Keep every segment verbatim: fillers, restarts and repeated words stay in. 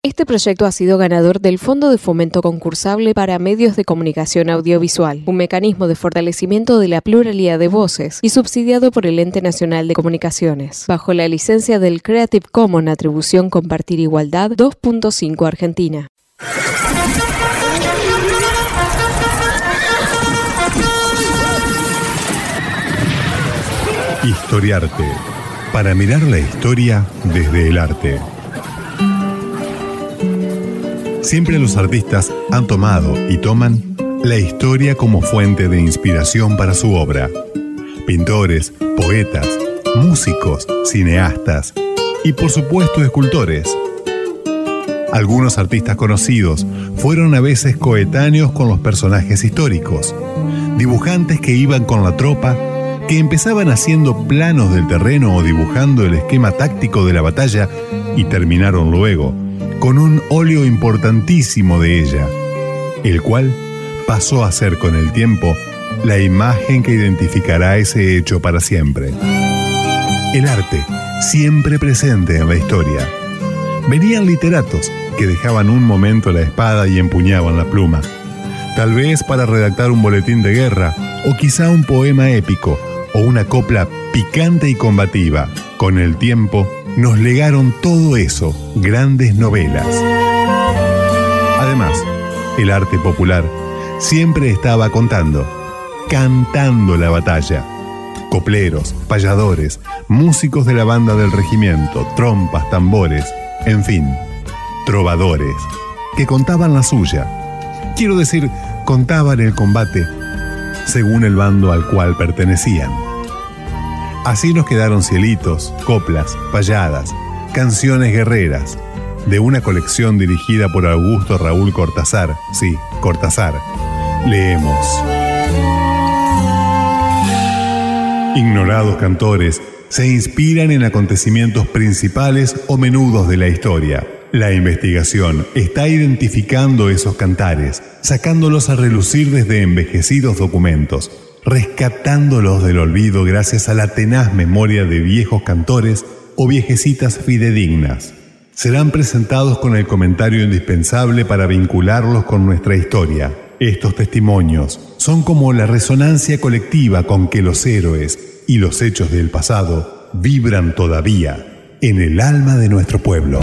Este proyecto ha sido ganador del Fondo de Fomento Concursable para Medios de Comunicación Audiovisual, un mecanismo de fortalecimiento de la pluralidad de voces y subsidiado por el Ente Nacional de Comunicaciones, bajo la licencia del Creative Commons Atribución Compartir Igualdad dos punto cinco Argentina. Historiarte, para mirar la historia desde el arte. Siempre los artistas han tomado y toman la historia como fuente de inspiración para su obra. Pintores, poetas, músicos, cineastas y por supuesto escultores. Algunos artistas conocidos fueron a veces coetáneos con los personajes históricos, dibujantes que iban con la tropa, que empezaban haciendo planos del terreno o dibujando el esquema táctico de la batalla y terminaron luego con un óleo importantísimo de ella, el cual pasó a ser con el tiempo la imagen que identificará ese hecho para siempre. El arte, siempre presente en la historia. Venían literatos que dejaban un momento la espada y empuñaban la pluma, tal vez para redactar un boletín de guerra o quizá un poema épico o una copla picante y combativa. Con el tiempo nos legaron todo eso, grandes novelas. Además, el arte popular siempre estaba contando, cantando la batalla. Copleros, payadores, músicos de la banda del regimiento, trompas, tambores, en fin, trovadores, que contaban la suya. Quiero decir, contaban el combate según el bando al cual pertenecían. Así nos quedaron cielitos, coplas, payadas, canciones guerreras, de una colección dirigida por Augusto Raúl Cortázar. Sí, Cortázar. Leemos. Ignorados cantores se inspiran en acontecimientos principales o menudos de la historia. La investigación está identificando esos cantares, sacándolos a relucir desde envejecidos documentos, rescatándolos del olvido gracias a la tenaz memoria de viejos cantores o viejecitas fidedignas. Serán presentados con el comentario indispensable para vincularlos con nuestra historia. Estos testimonios son como la resonancia colectiva con que los héroes y los hechos del pasado vibran todavía en el alma de nuestro pueblo.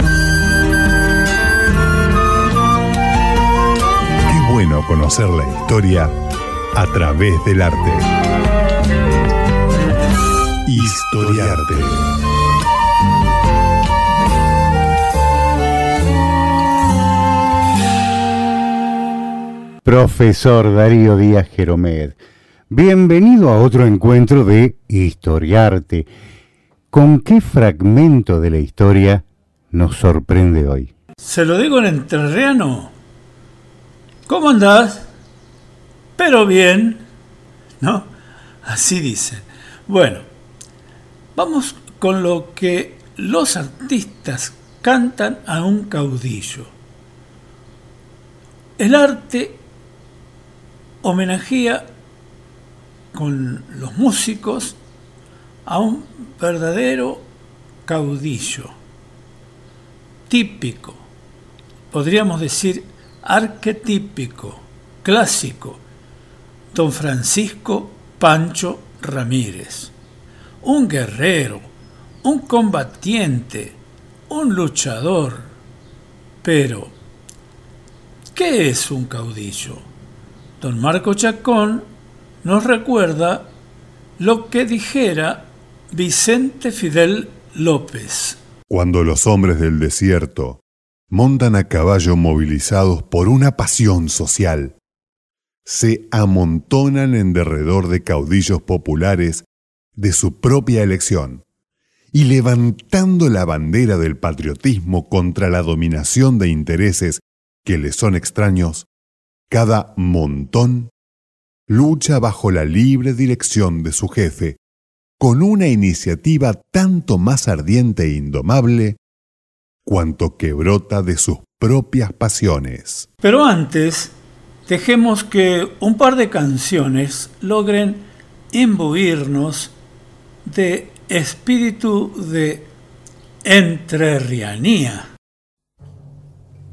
Qué bueno conocer la historia a través del arte. Historiarte. Profesor Darío Díaz Geromed, bienvenido a otro encuentro de Historiarte. ¿Con qué fragmento de la historia nos sorprende hoy? Se lo digo en entrerriano. ¿Cómo andás? Pero bien, ¿no? Así dicen. Bueno, vamos con lo que los artistas cantan a un caudillo. El arte homenajea con los músicos a un verdadero caudillo, típico, podríamos decir arquetípico, clásico, don Francisco Pancho Ramírez. Un guerrero, un combatiente, un luchador. Pero, ¿qué es un caudillo? Don Marco Chacón nos recuerda lo que dijera Vicente Fidel López. Cuando los hombres del desierto montan a caballo movilizados por una pasión social, se amontonan en derredor de caudillos populares de su propia elección y levantando la bandera del patriotismo contra la dominación de intereses que les son extraños, cada montón lucha bajo la libre dirección de su jefe, con una iniciativa tanto más ardiente e indomable cuanto que brota de sus propias pasiones. Pero antes, dejemos que un par de canciones logren imbuirnos de espíritu de entrerrianía.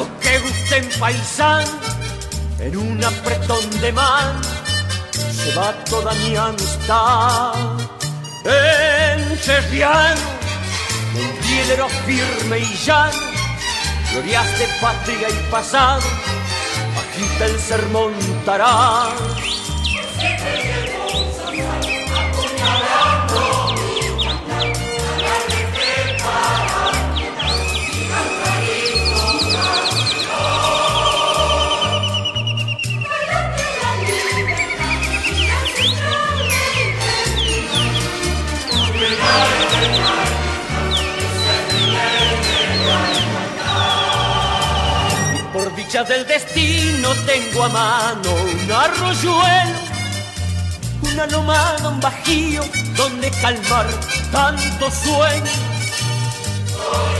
lo que gusten paisano, en un apretón de mano se va toda mi amistad. Entrerriano, montielero firme y llano, glorias de patria y pasado, agita el sermón taraz. Por dicha del destino tengo a mano un arroyuelo, una lomada, un bajío donde calmar tanto sueño. Soy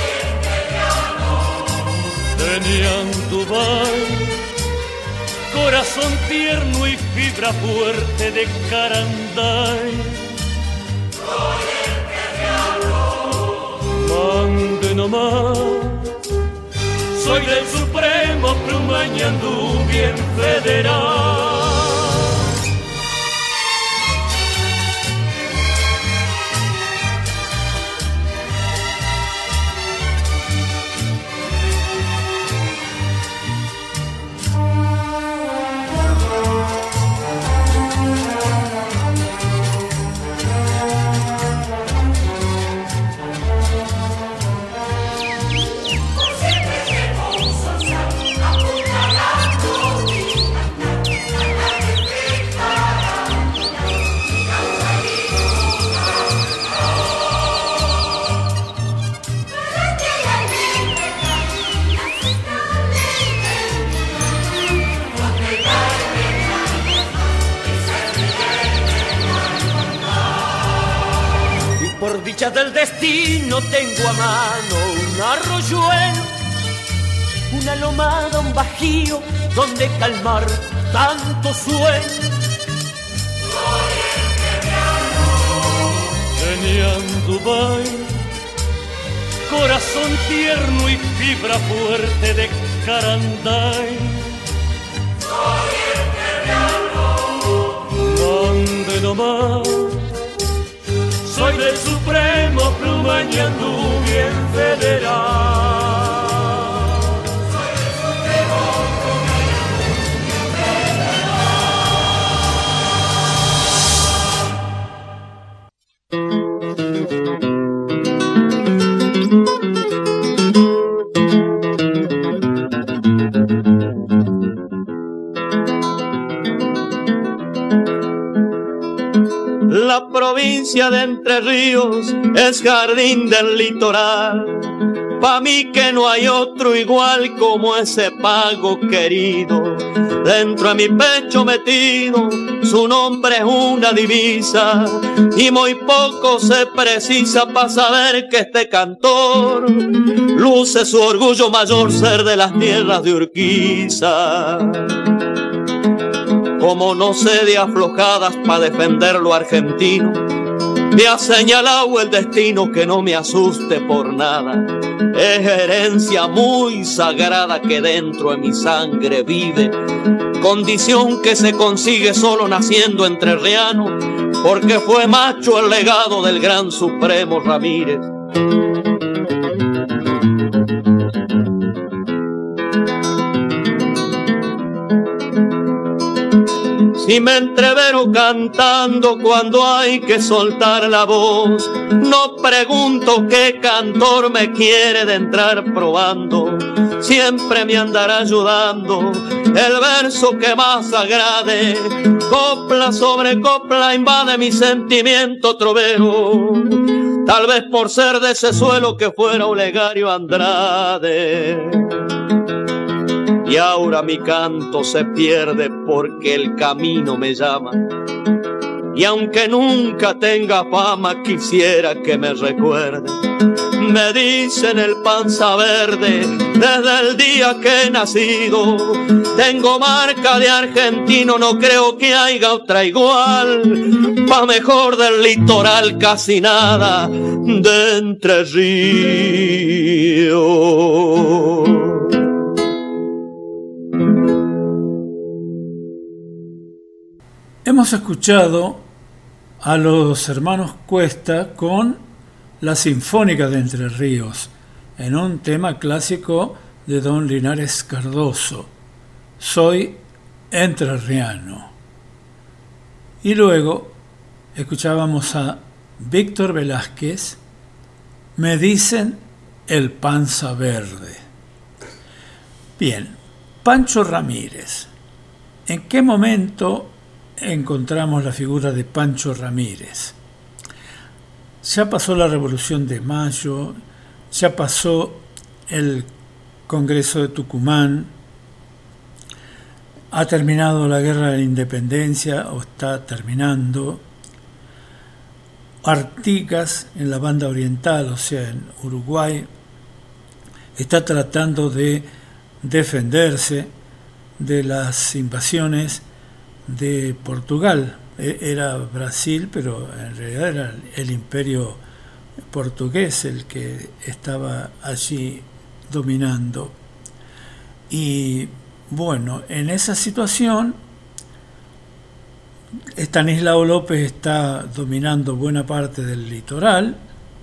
el de Ñantubay, corazón tierno y fibra fuerte de Caranday. Soy el que mande nomás. Soy del Supremo Pluma Ñandú bien federal. Por dicha del destino tengo a mano un arroyuelo, una lomada, un bajío donde calmar tanto sueño. Soy el que de Ñandubay, corazón tierno y fibra fuerte de Caranday. Soy el que mande nomás. Soy del Supremo Pluma Ñandú bien federal. Soy del Supremo Pluma Ñandú bien La provincia de Entre Ríos es jardín del litoral. Pa' mí que no hay otro igual como ese pago querido. Dentro de mi pecho metido, su nombre es una divisa. Y muy poco se precisa pa' saber que este cantor luce su orgullo mayor, ser de las tierras de Urquiza. Como no sé de aflojadas pa' defender lo argentino, me ha señalado el destino que no me asuste por nada. Es herencia muy sagrada que dentro de mi sangre vive, condición que se consigue solo naciendo entrerriano, porque fue macho el legado del gran Supremo Ramírez. Si me entrevero cantando cuando hay que soltar la voz, no pregunto qué cantor me quiere de entrar probando. Siempre me andará ayudando el verso que más agrade. Copla sobre copla invade mi sentimiento trovero, tal vez por ser de ese suelo que fuera Olegario Andrade. Y ahora mi canto se pierde porque el camino me llama. Y aunque nunca tenga fama, quisiera que me recuerde. Me dicen el panza verde desde el día que he nacido. Tengo marca de argentino, no creo que haya otra igual. Pa' mejor del litoral casi nada de Entre Ríos. Hemos escuchado a los hermanos Cuesta con la Sinfónica de Entre Ríos, en un tema clásico de don Linares Cardoso, Soy entrerriano. Y luego escuchábamos a Víctor Velázquez, Me dicen el Panza Verde. Bien, Pancho Ramírez. ¿En qué momento encontramos la figura de Pancho Ramírez? Ya pasó la Revolución de Mayo, ya pasó el Congreso de Tucumán, ha terminado la Guerra de la Independencia o está terminando. Artigas en la banda oriental, o sea, en Uruguay, está tratando de defenderse de las invasiones de Portugal. Era Brasil, pero en realidad era el imperio portugués el que estaba allí dominando. Y bueno, en esa situación Estanislao López está dominando buena parte del litoral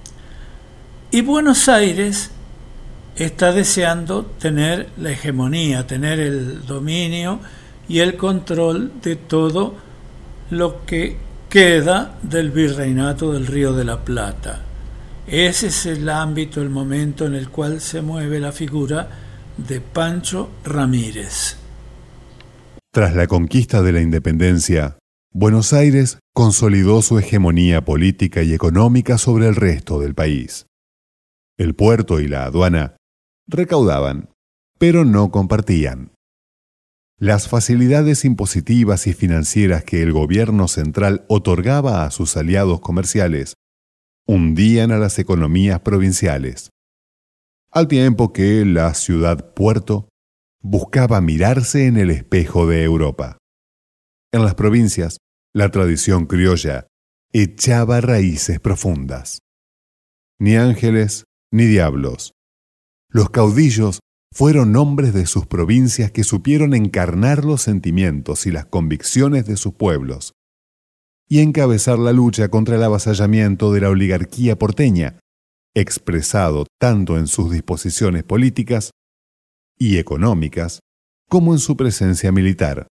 y Buenos Aires está deseando tener la hegemonía, tener el dominio y el control de todo lo que queda del virreinato del Río de la Plata. Ese es el ámbito, el momento en el cual se mueve la figura de Pancho Ramírez. Tras la conquista de la independencia, Buenos Aires consolidó su hegemonía política y económica sobre el resto del país. El puerto y la aduana recaudaban, pero no compartían. Las facilidades impositivas y financieras que el gobierno central otorgaba a sus aliados comerciales hundían a las economías provinciales, al tiempo que la ciudad-puerto buscaba mirarse en el espejo de Europa. En las provincias, la tradición criolla echaba raíces profundas. Ni ángeles ni diablos. Los caudillos fueron hombres de sus provincias que supieron encarnar los sentimientos y las convicciones de sus pueblos y encabezar la lucha contra el avasallamiento de la oligarquía porteña, expresado tanto en sus disposiciones políticas y económicas como en su presencia militar.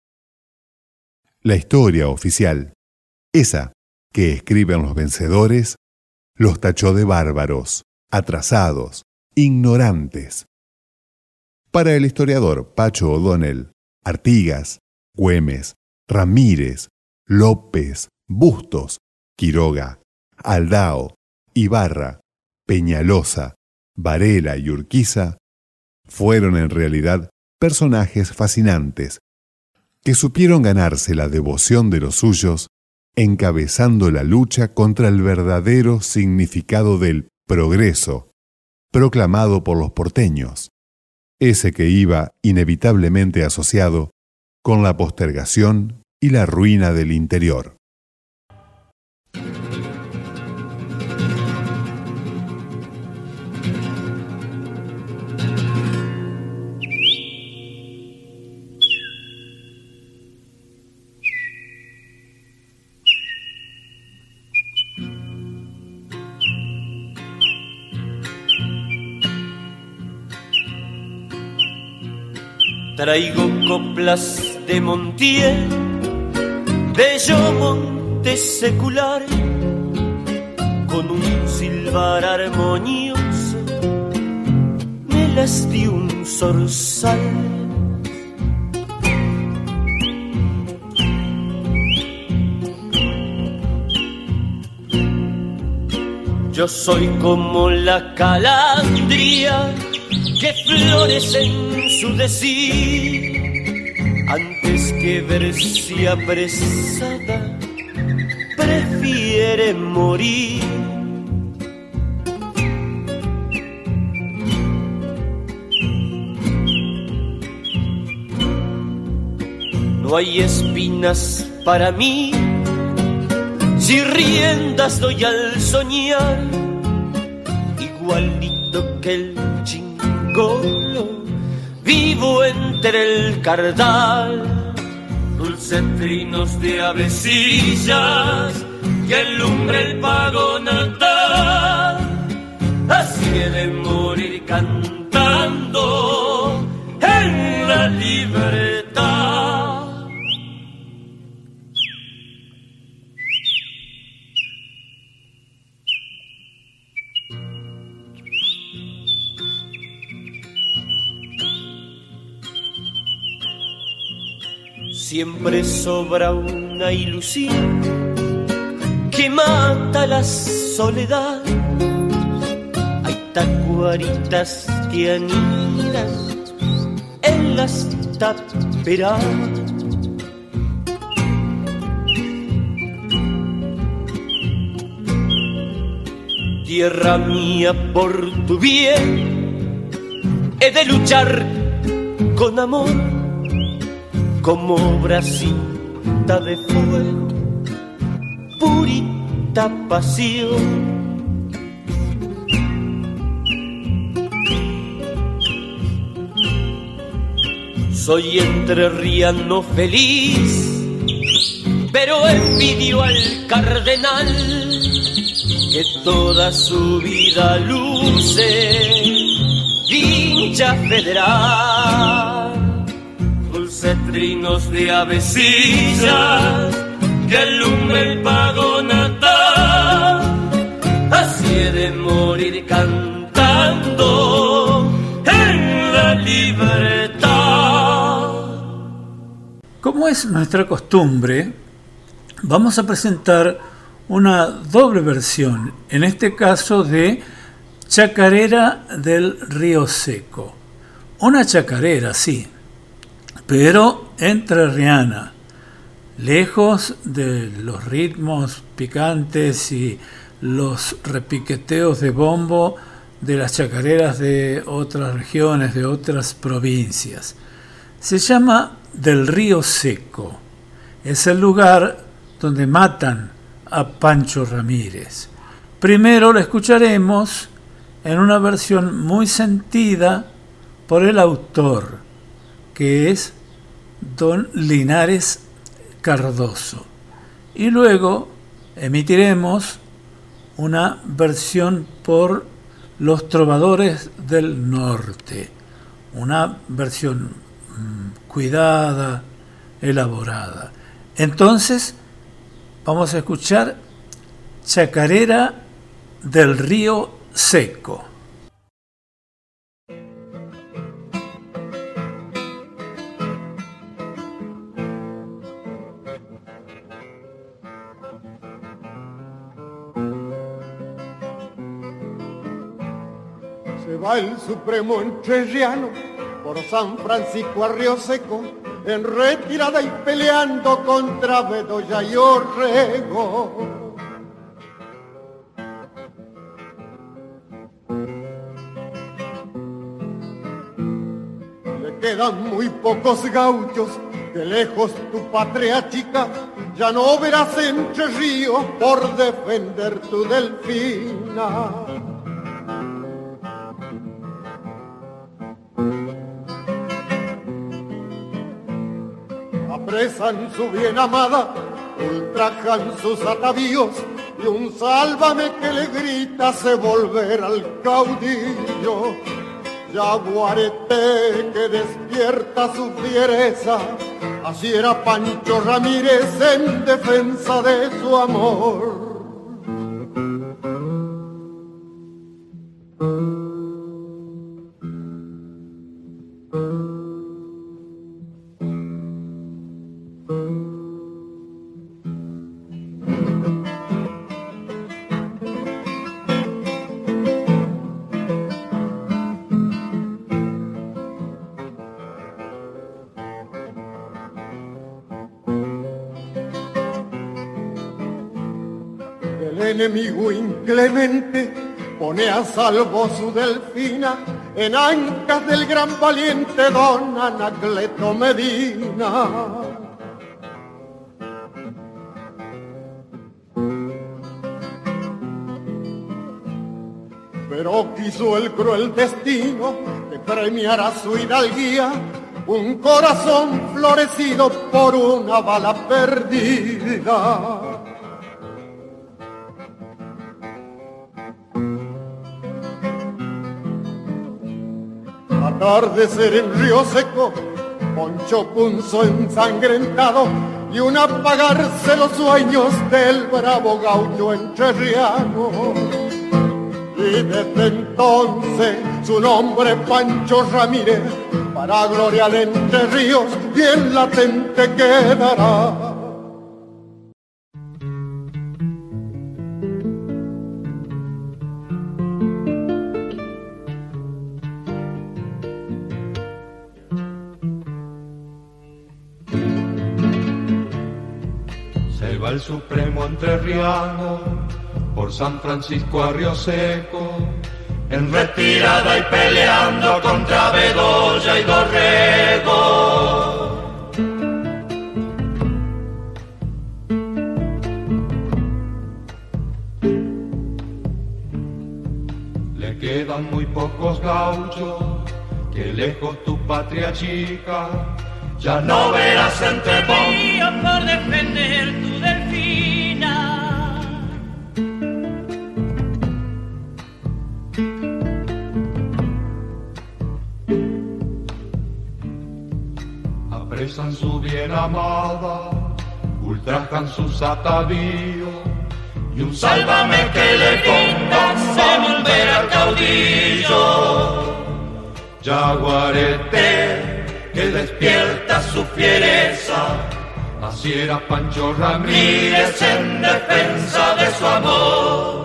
La historia oficial, esa que escriben los vencedores, los tachó de bárbaros, atrasados, ignorantes. Para el historiador Pacho O'Donnell, Artigas, Güemes, Ramírez, López, Bustos, Quiroga, Aldao, Ibarra, Peñalosa, Varela y Urquiza fueron en realidad personajes fascinantes que supieron ganarse la devoción de los suyos encabezando la lucha contra el verdadero significado del progreso proclamado por los porteños, ese que iba inevitablemente asociado con la postergación y la ruina del interior. Traigo coplas de Montiel, bello monte secular, con un silbar armonioso, me las dio un zorzal. Yo soy como la calandria que florece en su decir, antes que verse apresada, prefiere morir. No hay espinas para mí, si riendas doy al soñar, igualito que el chingolo, vivo entre el cardal. dulces trinos de avecillas que alumbre el pago natal. Así he de morir cantando en la libertad. Siempre sobra una ilusión que mata la soledad. Hay tacuaritas que anidan en las taperas. Tierra mía, por tu bien he de luchar con amor, como bracita de fuego, purita pasión. Soy entrerriano feliz, pero envidio al cardenal que toda su vida luce vincha federal. Dulces trinos de avecillas que alumbra el pago natal. Así he de morir cantando en la libertad. Como es nuestra costumbre, vamos a presentar una doble versión, en este caso de Chacarera del Río Seco. Una chacarera, sí, pero entrerriana, lejos de los ritmos picantes y los repiqueteos de bombo de las chacareras de otras regiones, de otras provincias. Se llama Del Río Seco. Es el lugar donde matan a Pancho Ramírez. Primero lo escucharemos en una versión muy sentida por el autor, que es don Linares Cardoso. Y luego emitiremos una versión por los Trovadores del Norte, una versión mmm, cuidada, elaborada. Entonces vamos a escuchar Chacarera del Río Seco. Se va el supremo entrerriano por San Francisco a Río Seco, en retirada y peleando contra Bedoya y Orrego. Le quedan muy pocos gauchos, que lejos tu patria chica, ya no verás entre ríos por defender tu Delfina. Apresan su bien amada, ultrajan sus atavíos, y un sálvame que le grita hace volver al caudillo. Yaguareté que despierta su fiereza, así era Pancho Ramírez en defensa de su amor. Enemigo inclemente pone a salvo su Delfina en ancas del gran valiente don Anacleto Medina. Pero quiso el cruel destino que premiara su hidalguía, un corazón florecido por una bala perdida. Atardecer en Río Seco, Poncho Punzo ensangrentado y un apagarse los sueños del bravo gaucho entrerriano. Y desde entonces su nombre Pancho Ramírez para gloria de Entre Ríos bien latente quedará. Se va el Supremo entrerriano por San Francisco a Río Seco, en retirada y peleando contra Bedoya y Dorrego. Le quedan muy pocos gauchos, que lejos tu patria chica, ya no verás entre bombos por defender tu delfina. Apresan su bien amada, ultrajan sus atavíos, y un sálvame que le pongan se volverá caudillo. Yaguarete que despierta su fiereza, así era Pancho Ramírez en defensa de su amor.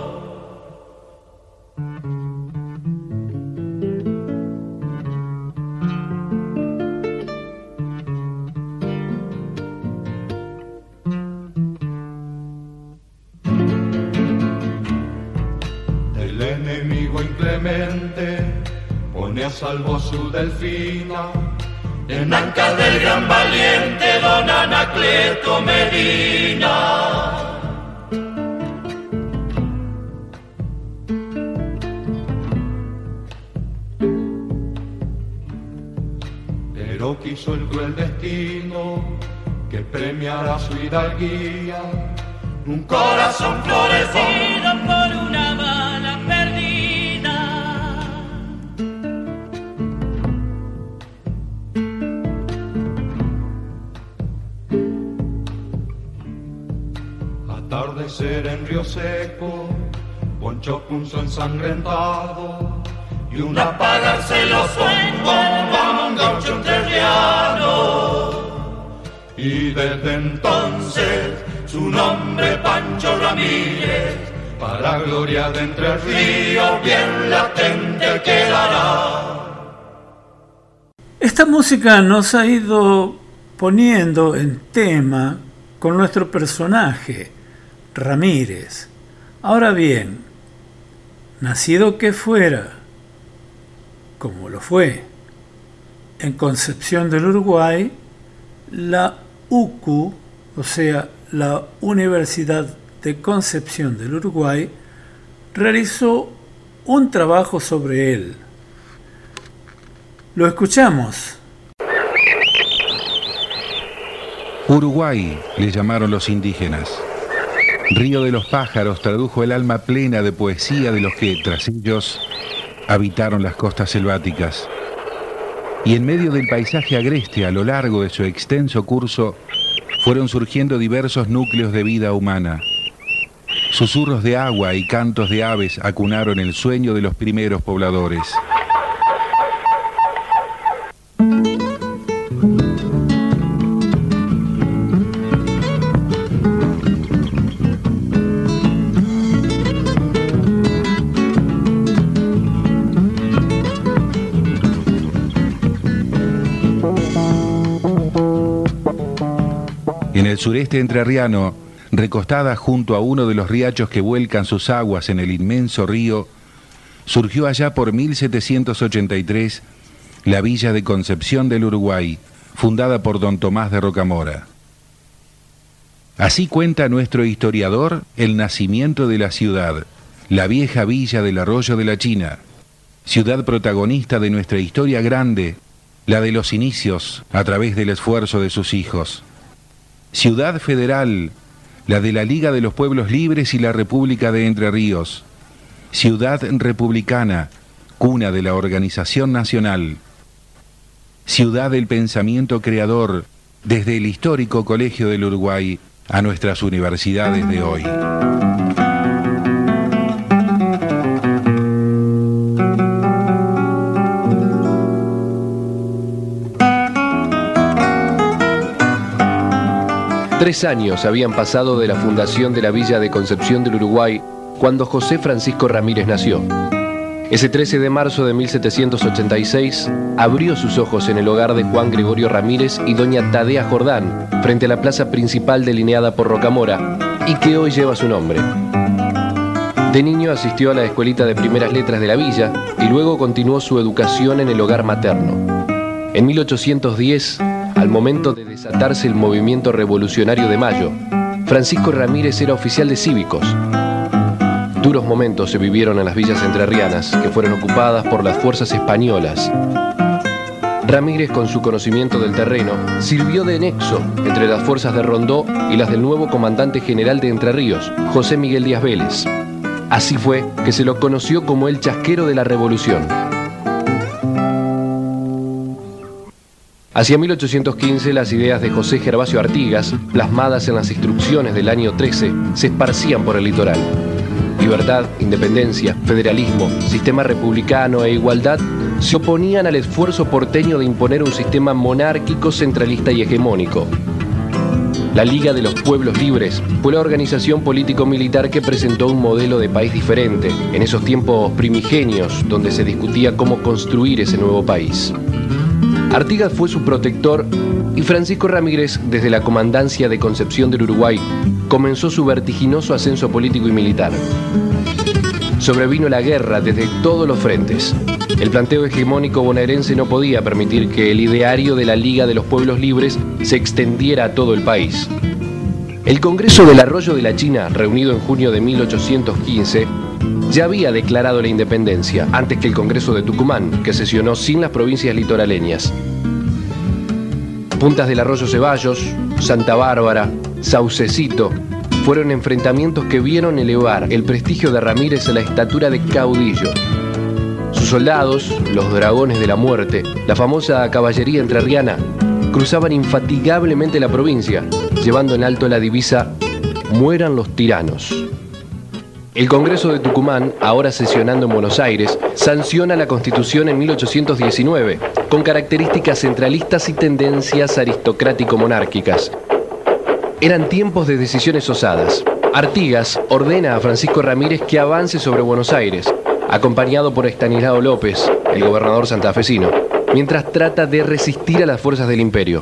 El enemigo inclemente pone a salvo su delfina, en ancas del gran valiente don Anacleto Medina. Pero quiso el cruel destino que premiara su hidalguía, un corazón florecido por una bala perdida. Atardecer en Río Seco, Poncho Punzo ensangrentado, y un apagarse los sueños a un gaucho entrerriano. Y desde entonces su nombre Pancho Ramírez, para gloria de Entre Ríos bien latente quedará. Esta música nos ha ido poniendo en tema con nuestro personaje, Ramírez. Ahora bien, nacido que fuera, como lo fue, en Concepción del Uruguay, la U C U, o sea, la Universidad de Concepción del Uruguay, realizó un trabajo sobre él. Lo escuchamos. Uruguay le llamaron los indígenas. Río de los pájaros tradujo el alma plena de poesía de los que, tras ellos, habitaron las costas selváticas. Y en medio del paisaje agreste a lo largo de su extenso curso, fueron surgiendo diversos núcleos de vida humana. Susurros de agua y cantos de aves acunaron el sueño de los primeros pobladores. En el sureste entrerriano, recostada junto a uno de los riachos que vuelcan sus aguas en el inmenso río, surgió allá por mil setecientos ochenta y tres la villa de Concepción del Uruguay, fundada por don Tomás de Rocamora. Así cuenta nuestro historiador el nacimiento de la ciudad, la vieja villa del Arroyo de la China, ciudad protagonista de nuestra historia grande la de los inicios a través del esfuerzo de sus hijos. Ciudad Federal, la de la Liga de los Pueblos Libres y la República de Entre Ríos. Ciudad Republicana, cuna de la Organización Nacional. Ciudad del pensamiento creador, desde el histórico Colegio del Uruguay a nuestras universidades de hoy. Tres años habían pasado de la fundación de la Villa de Concepción del Uruguay cuando José Francisco Ramírez nació. Ese trece de marzo de mil setecientos ochenta y seis abrió sus ojos en el hogar de Juan Gregorio Ramírez y doña Tadea Jordán, frente a la plaza principal delineada por Rocamora y que hoy lleva su nombre. De niño asistió a la escuelita de primeras letras de la villa y luego continuó su educación en el hogar materno. En mil ochocientos diez, al momento de desatarse el movimiento revolucionario de Mayo, Francisco Ramírez era oficial de cívicos. Duros momentos se vivieron en las villas entrerrianas, que fueron ocupadas por las fuerzas españolas. Ramírez, con su conocimiento del terreno, sirvió de nexo entre las fuerzas de Rondó y las del nuevo comandante general de Entre Ríos, José Miguel Díaz Vélez. Así fue que se lo conoció como el chasquero de la Revolución. Hacia mil ochocientos quince, las ideas de José Gervasio Artigas, plasmadas en las instrucciones del año trece, se esparcían por el litoral. Libertad, independencia, federalismo, sistema republicano e igualdad se oponían al esfuerzo porteño de imponer un sistema monárquico, centralista y hegemónico. La Liga de los Pueblos Libres fue la organización político-militar que presentó un modelo de país diferente en esos tiempos primigenios donde se discutía cómo construir ese nuevo país. Artigas fue su protector y Francisco Ramírez, desde la comandancia de Concepción del Uruguay, comenzó su vertiginoso ascenso político y militar. Sobrevino la guerra desde todos los frentes. El planteo hegemónico bonaerense no podía permitir que el ideario de la Liga de los Pueblos Libres se extendiera a todo el país. El Congreso del Arroyo de la China, reunido en junio de mil ochocientos quince, ya había declarado la independencia antes que el Congreso de Tucumán, que sesionó sin las provincias litoraleñas. Puntas del Arroyo Ceballos, Santa Bárbara, Saucecito, fueron enfrentamientos que vieron elevar el prestigio de Ramírez a la estatura de caudillo. Sus soldados, los dragones de la muerte, la famosa caballería entrerriana, cruzaban infatigablemente la provincia, llevando en alto la divisa «Mueran los tiranos». El Congreso de Tucumán, ahora sesionando en Buenos Aires, sanciona la Constitución en mil ochocientos diecinueve, con características centralistas y tendencias aristocrático-monárquicas. Eran tiempos de decisiones osadas. Artigas ordena a Francisco Ramírez que avance sobre Buenos Aires, acompañado por Estanislao López, el gobernador santafesino, mientras trata de resistir a las fuerzas del imperio.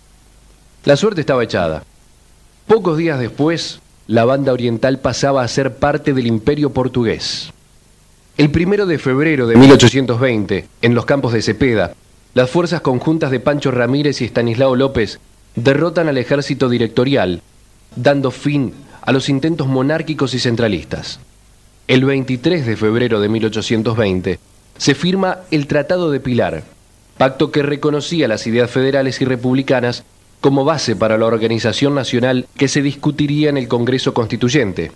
La suerte estaba echada. Pocos días después, la banda oriental pasaba a ser parte del imperio portugués. El primero de febrero de mil ochocientos veinte, en los campos de Cepeda, las fuerzas conjuntas de Pancho Ramírez y Estanislao López derrotan al ejército directorial, dando fin a los intentos monárquicos y centralistas. El veintitrés de febrero de mil ochocientos veinte se firma el Tratado de Pilar, pacto que reconocía las ideas federales y republicanas como base para la organización nacional que se discutiría en el Congreso Constituyente.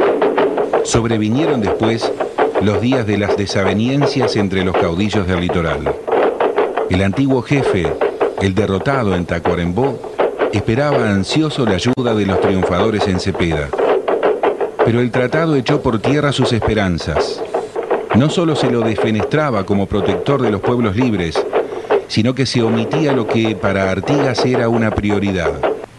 Sobrevinieron después los días de las desavenencias entre los caudillos del litoral. El antiguo jefe, el derrotado en Tacuarembó, esperaba ansioso la ayuda de los triunfadores en Cepeda. Pero el tratado echó por tierra sus esperanzas. No solo se lo defenestraba como protector de los pueblos libres, sino que se omitía lo que para Artigas era una prioridad: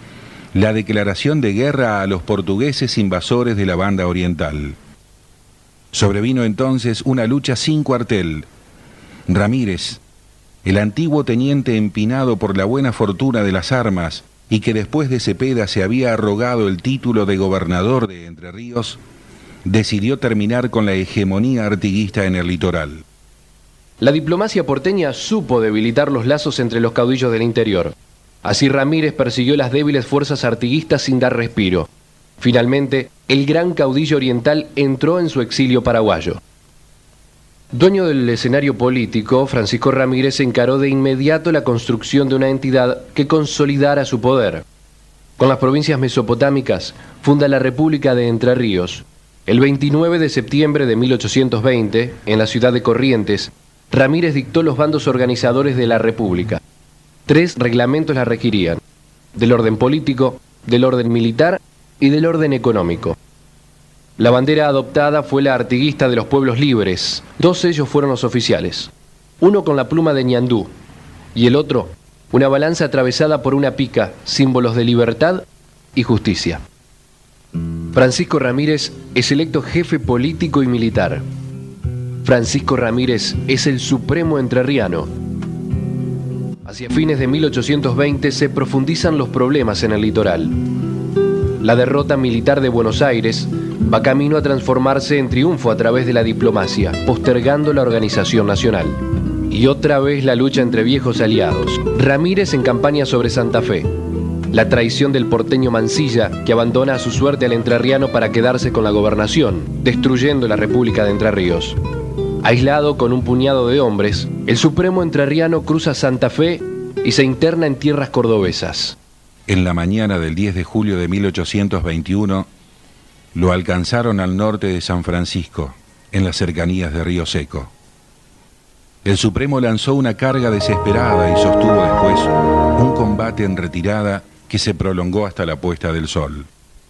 la declaración de guerra a los portugueses invasores de la banda oriental. Sobrevino entonces una lucha sin cuartel. Ramírez, el antiguo teniente empinado por la buena fortuna de las armas y que después de Cepeda se había arrogado el título de gobernador de Entre Ríos, decidió terminar con la hegemonía artiguista en el litoral. La diplomacia porteña supo debilitar los lazos entre los caudillos del interior. Así Ramírez persiguió las débiles fuerzas artiguistas sin dar respiro. Finalmente, el gran caudillo oriental entró en su exilio paraguayo. Dueño del escenario político, Francisco Ramírez encaró de inmediato la construcción de una entidad que consolidara su poder. Con las provincias mesopotámicas, funda la República de Entre Ríos. El veintinueve de septiembre de mil ochocientos veinte, en la ciudad de Corrientes, Ramírez dictó los bandos organizadores de la República. Tres reglamentos la regirían: del orden político, del orden militar y del orden económico. La bandera adoptada fue la artiguista de los pueblos libres. Dos sellos fueron los oficiales. Uno con la pluma de ñandú y el otro una balanza atravesada por una pica, símbolos de libertad y justicia. Francisco Ramírez es electo jefe político y militar. Francisco Ramírez es el supremo entrerriano. Hacia fines de mil ochocientos veinte se profundizan los problemas en el litoral. La derrota militar de Buenos Aires va camino a transformarse en triunfo a través de la diplomacia, postergando la organización nacional. Y otra vez la lucha entre viejos aliados. Ramírez en campaña sobre Santa Fe. La traición del porteño Mansilla, que abandona a su suerte al entrerriano para quedarse con la gobernación, destruyendo la República de Entre Ríos. Aislado con un puñado de hombres, el supremo entrerriano cruza Santa Fe y se interna en tierras cordobesas. En la mañana del diez de julio de mil ochocientos veintiuno, lo alcanzaron al norte de San Francisco, en las cercanías de Río Seco. El Supremo lanzó una carga desesperada y sostuvo después un combate en retirada que se prolongó hasta la puesta del sol.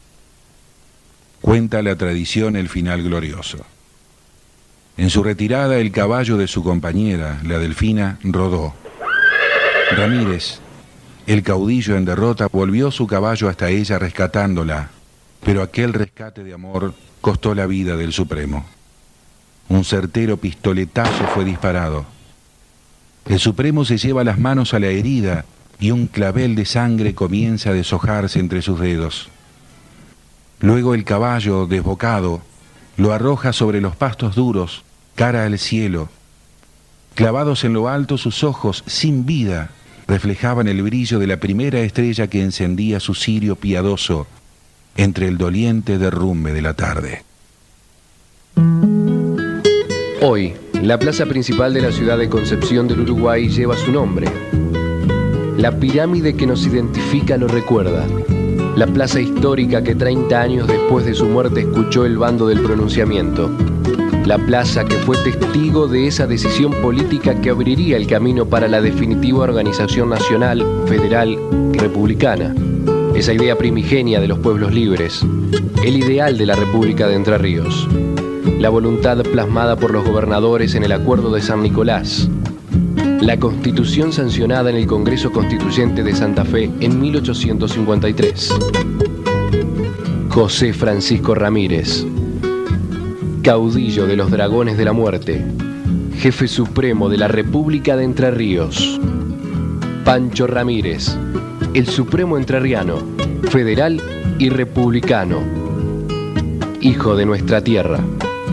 Cuenta la tradición el final glorioso. En su retirada, el caballo de su compañera, la Delfina, rodó. Ramírez, el caudillo en derrota, volvió su caballo hasta ella rescatándola, pero aquel rescate de amor costó la vida del Supremo. Un certero pistoletazo fue disparado. El Supremo se lleva las manos a la herida y un clavel de sangre comienza a deshojarse entre sus dedos. Luego el caballo, desbocado, lo arroja sobre los pastos duros, cara al cielo. Clavados en lo alto, sus ojos, sin vida, reflejaban el brillo de la primera estrella que encendía su cirio piadoso entre el doliente derrumbe de la tarde. Hoy, la plaza principal de la ciudad de Concepción del Uruguay lleva su nombre. La pirámide que nos identifica lo recuerda. La plaza histórica que treinta años después de su muerte escuchó el bando del pronunciamiento. La plaza que fue testigo de esa decisión política que abriría el camino para la definitiva organización nacional, federal y republicana. Esa idea primigenia de los pueblos libres. El ideal de la República de Entre Ríos. La voluntad plasmada por los gobernadores en el Acuerdo de San Nicolás. La Constitución sancionada en el Congreso Constituyente de Santa Fe en mil ochocientos cincuenta y tres. José Francisco Ramírez, caudillo de los Dragones de la Muerte, jefe supremo de la República de Entre Ríos. Pancho Ramírez, el supremo entrerriano, federal y republicano, hijo de nuestra tierra.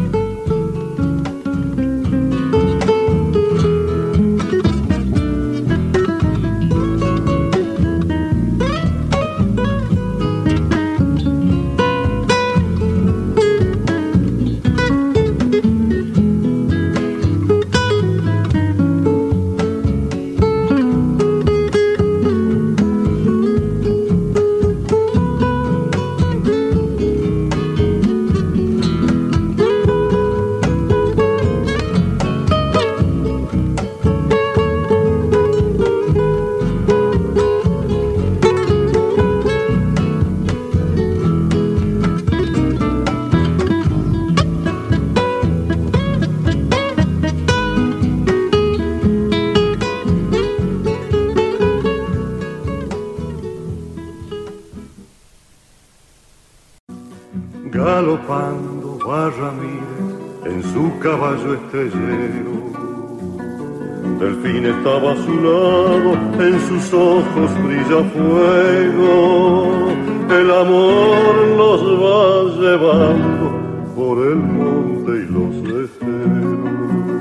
Galopando va Ramírez en su caballo estrellero. Delfín estaba a su lado, en sus ojos brilla fuego. El amor los va llevando por el monte y los esteros.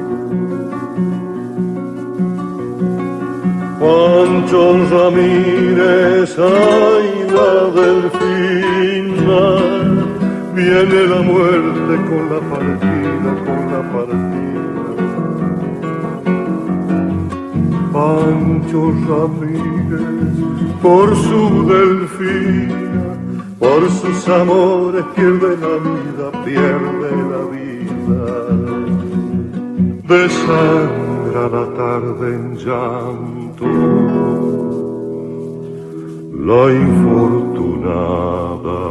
Pancho Ramírez, ay la Delfina, viene la muerte con la partida, con la partida. Pancho Ramírez, por su Delfina, por sus amores pierde la vida, pierde la vida. Desangra la tarde en llanto, la infortunada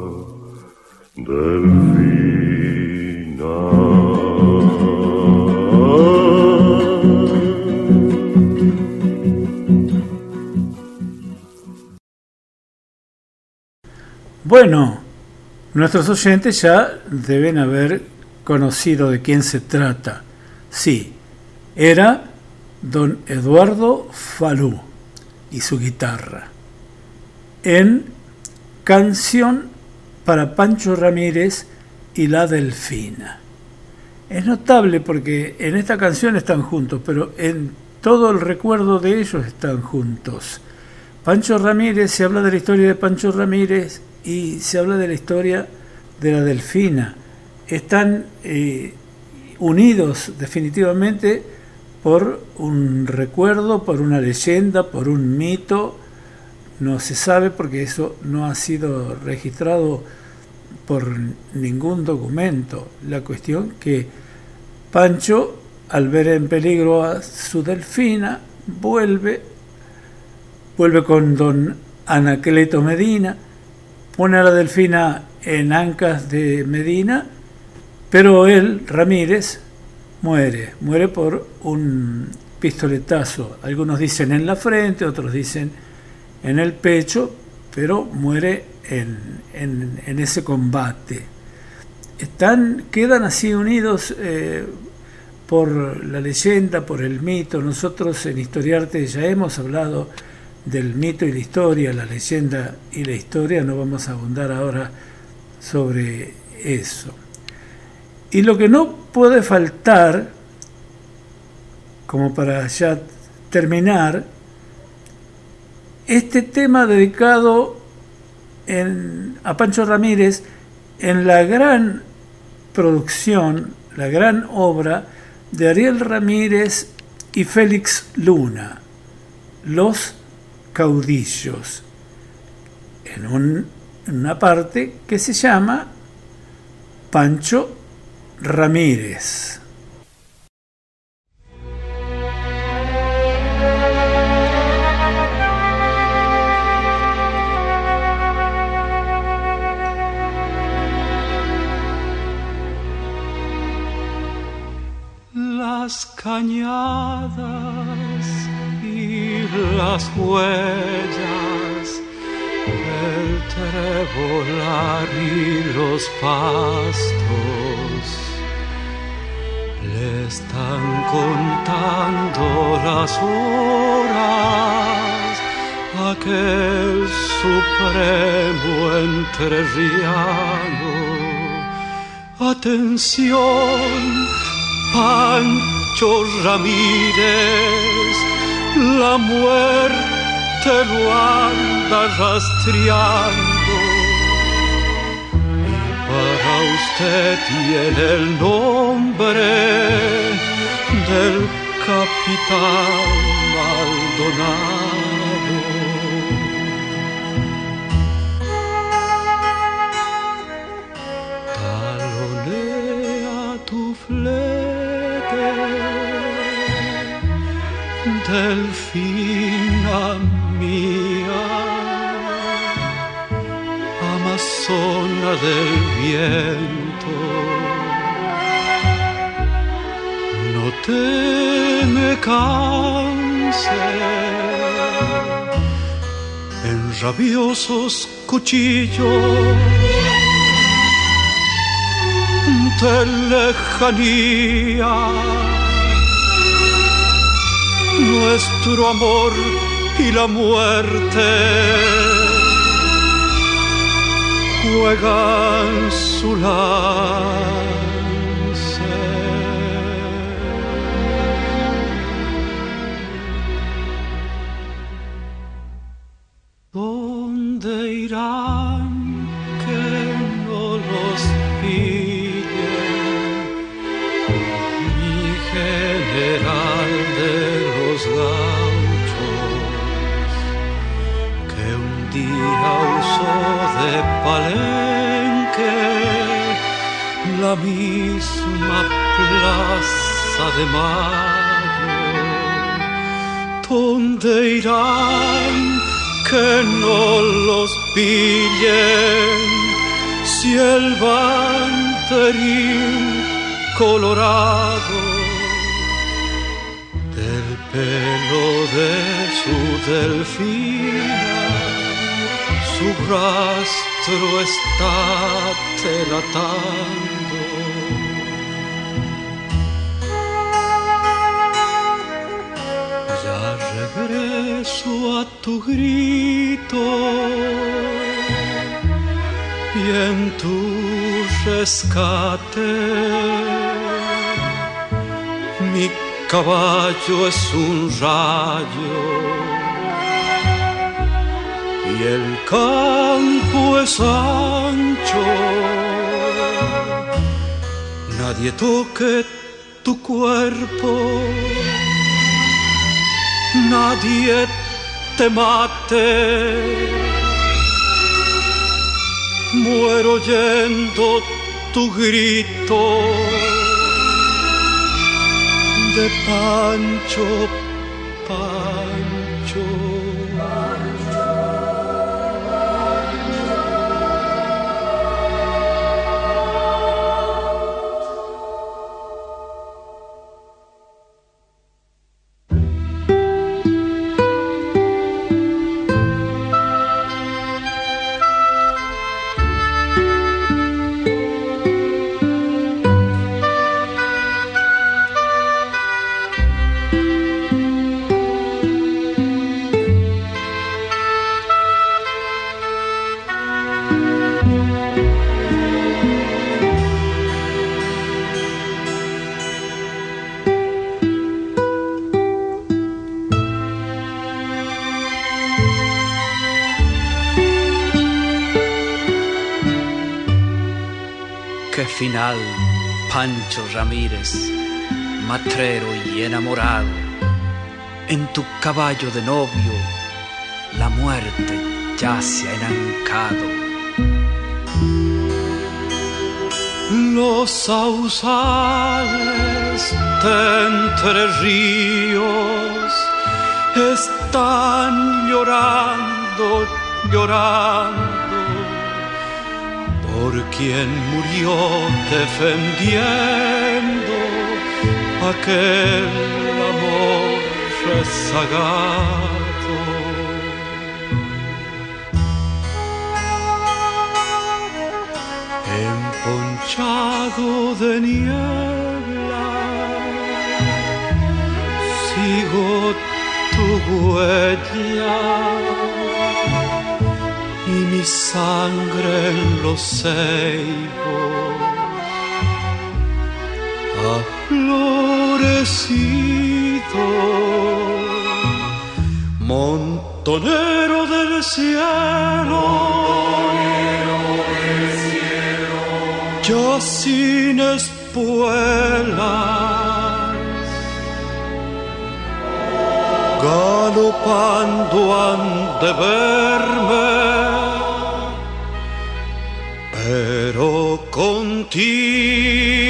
Delfina. Bueno, nuestros oyentes ya deben haber conocido de quién se trata. Sí, era don Eduardo Falú y su guitarra, en Canción para Pancho Ramírez y la Delfina. Es notable porque en esta canción están juntos, pero en todo el recuerdo de ellos están juntos. Pancho Ramírez, se habla de la historia de Pancho Ramírez y se habla de la historia de la Delfina. Están eh, unidos definitivamente por un recuerdo, por una leyenda, por un mito. No se sabe porque eso no ha sido registrado por ningún documento. La cuestión que Pancho, al ver en peligro a su Delfina, vuelve, vuelve con don Anacleto Medina, pone a la Delfina en ancas de Medina, pero él, Ramírez, muere, muere por un pistoletazo. Algunos dicen en la frente, otros dicen en el pecho, pero muere en, en, en ese combate. Están, quedan así unidos eh, por la leyenda, por el mito. Nosotros en Historiarte ya hemos hablado del mito y la historia, la leyenda y la historia. No vamos a abundar ahora sobre eso. Y lo que no puede faltar, como para ya terminar, este tema dedicado en, a Pancho Ramírez en la gran producción, la gran obra de Ariel Ramírez y Félix Luna, Los Caudillos, en, un, en una parte que se llama Pancho Ramírez. Las cañadas y las huellas, el trebolar y los pastos le están contando las horas a aquel supremo entrerriano. Atención, Pancho Ramírez, la muerte lo anda rastreando. Para usted tiene el nombre del capitán Maldonado. Talonea tu flete, Delfina mía, amazona del viento, no te me canses en rabiosos cuchillos de lejanía. Nuestro amor y la muerte juegan su lance. ¿Dónde irán que no los pillen? Mi general de los gatos día usó de palenque la misma plaza de Mayo, donde irán que no los pillen si el banderín colorado del pelo de su delfina su rastro está delatando. Ya regreso a tu grito y en tu rescate mi caballo es un rayo y el campo es ancho. Nadie toque tu cuerpo, nadie te mate. Muero oyendo tu grito de Pancho, Pancho. Qué final, Pancho Ramírez, matrero y enamorado. En tu caballo de novio, la muerte ya se ha enancado. Los sausales de Entre Ríos están llorando, llorando por quien murió defendiendo aquel amor rezagado. Emponchado de niebla, sigo tu huella y mi sangre en los ceibos ha florecido. Montonero del cielo, montonero del cielo, ya sin espuelas, galopando han de verme, pero contigo.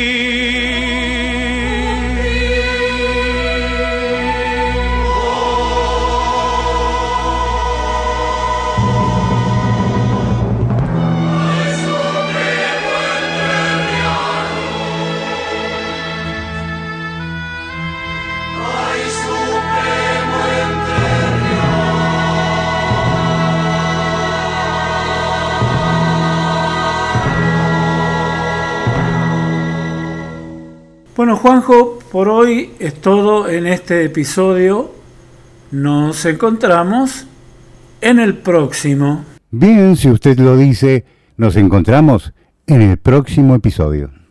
Bueno, Juanjo, por hoy es todo en este episodio. Nos encontramos en el próximo. Bien, si usted lo dice, nos encontramos en el próximo episodio.